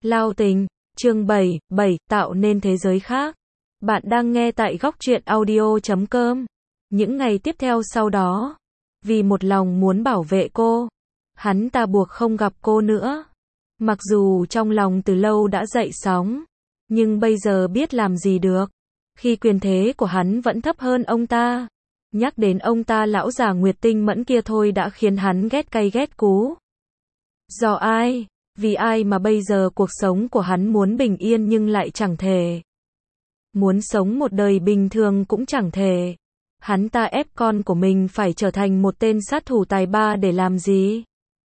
Lao tình, chương 7, tạo nên thế giới khác. Bạn đang nghe tại góc truyện audio.com. Những ngày tiếp theo sau đó, vì một lòng muốn bảo vệ cô, hắn ta buộc không gặp cô nữa. Mặc dù trong lòng từ lâu đã dậy sóng, nhưng bây giờ biết làm gì được, khi quyền thế của hắn vẫn thấp hơn ông ta. Nhắc đến ông ta lão già Nguyệt Tinh Mẫn kia thôi đã khiến hắn ghét cay ghét cú. Do ai? Vì ai mà bây giờ cuộc sống của hắn muốn bình yên nhưng lại chẳng thể. Muốn sống một đời bình thường cũng chẳng thể. Hắn ta ép con của mình phải trở thành một tên sát thủ tài ba để làm gì?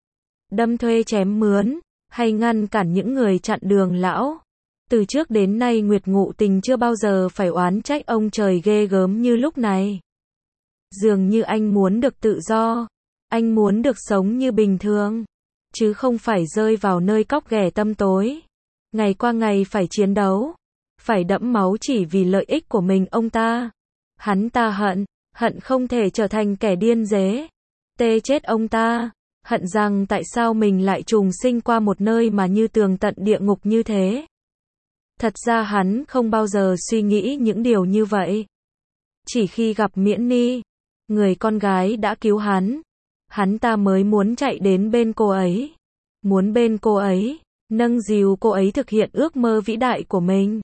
Đâm thuê chém mướn, hay ngăn cản những người chặn đường lão? Từ trước đến nay Nguyệt Ngụ Tình chưa bao giờ phải oán trách ông trời ghê gớm như lúc này. Dường như anh muốn được tự do, anh muốn được sống như bình thường, chứ không phải rơi vào nơi cóc ghẻ tăm tối. Ngày qua ngày phải chiến đấu, phải đẫm máu chỉ vì lợi ích của mình ông ta. Hắn ta hận không thể trở thành kẻ điên dế, tê chết ông ta. Hận rằng tại sao mình lại trùng sinh qua một nơi mà như tường tận địa ngục như thế. Thật ra hắn không bao giờ suy nghĩ những điều như vậy. Chỉ khi gặp Miễn Ni, người con gái đã cứu hắn ta mới muốn chạy đến bên cô ấy. Muốn bên cô ấy, nâng dìu cô ấy thực hiện ước mơ vĩ đại của mình.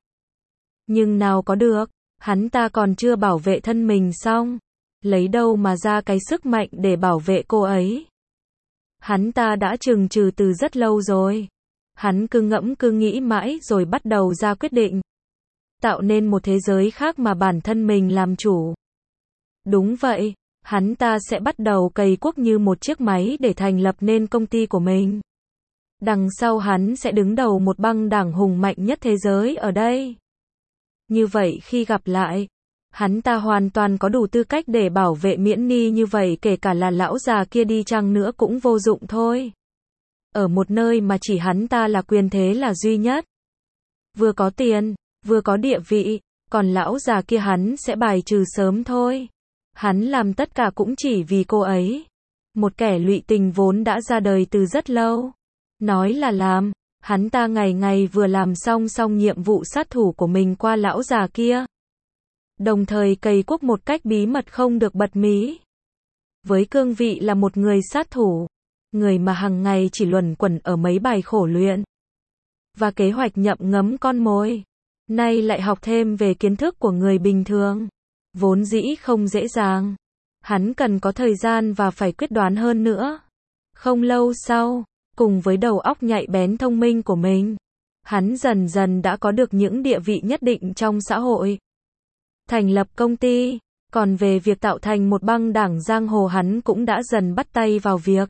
Nhưng nào có được, hắn ta còn chưa bảo vệ thân mình xong, lấy đâu mà ra cái sức mạnh để bảo vệ cô ấy. Hắn ta đã chừng chừ từ rất lâu rồi. Hắn cứ ngẫm cứ nghĩ mãi rồi bắt đầu ra quyết định. Tạo nên một thế giới khác mà bản thân mình làm chủ. Đúng vậy, hắn ta sẽ bắt đầu cày cuốc như một chiếc máy để thành lập nên công ty của mình. Đằng sau hắn sẽ đứng đầu một băng đảng hùng mạnh nhất thế giới ở đây. Như vậy khi gặp lại, hắn ta hoàn toàn có đủ tư cách để bảo vệ Miễn Ni, như vậy kể cả là lão già kia đi chăng nữa cũng vô dụng thôi. Ở một nơi mà chỉ hắn ta là quyền thế là duy nhất. Vừa có tiền, vừa có địa vị, còn lão già kia hắn sẽ bài trừ sớm thôi. Hắn làm tất cả cũng chỉ vì cô ấy. Một kẻ lụy tình vốn đã ra đời từ rất lâu. Nói là làm, hắn ta ngày ngày vừa làm xong nhiệm vụ sát thủ của mình qua lão già kia. Đồng thời cày cuốc một cách bí mật không được bật mí. Với cương vị là một người sát thủ, người mà hàng ngày chỉ luẩn quẩn ở mấy bài khổ luyện và kế hoạch nhậm ngấm con mồi, nay lại học thêm về kiến thức của người bình thường, vốn dĩ không dễ dàng. Hắn cần có thời gian và phải quyết đoán hơn nữa. Không lâu sau, cùng với đầu óc nhạy bén thông minh của mình, hắn dần dần đã có được những địa vị nhất định trong xã hội. Thành lập công ty, còn về việc tạo thành một băng đảng giang hồ hắn cũng đã dần bắt tay vào việc.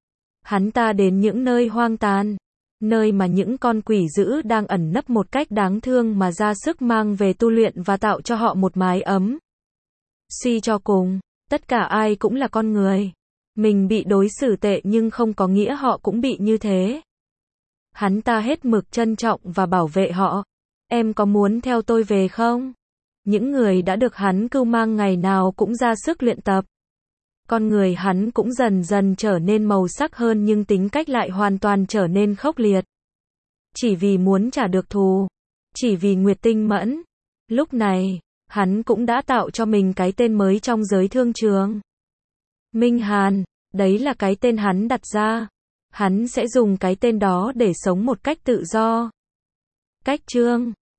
Hắn ta đến những nơi hoang tàn, nơi mà những con quỷ dữ đang ẩn nấp một cách đáng thương mà ra sức mang về tu luyện và tạo cho họ một mái ấm. Suy cho cùng, tất cả ai cũng là con người. Mình bị đối xử tệ nhưng không có nghĩa họ cũng bị như thế. Hắn ta hết mực trân trọng và bảo vệ họ. Em có muốn theo tôi về không? Những người đã được hắn cưu mang ngày nào cũng ra sức luyện tập. Con người hắn cũng dần dần trở nên màu sắc hơn nhưng tính cách lại hoàn toàn trở nên khốc liệt. Chỉ vì muốn trả được thù. Chỉ vì Nguyệt Tinh Mẫn. Lúc này, hắn cũng đã tạo cho mình cái tên mới trong giới thương trường. Minh Hàn, đấy là cái tên hắn đặt ra. Hắn sẽ dùng cái tên đó để sống một cách tự do. Cách chương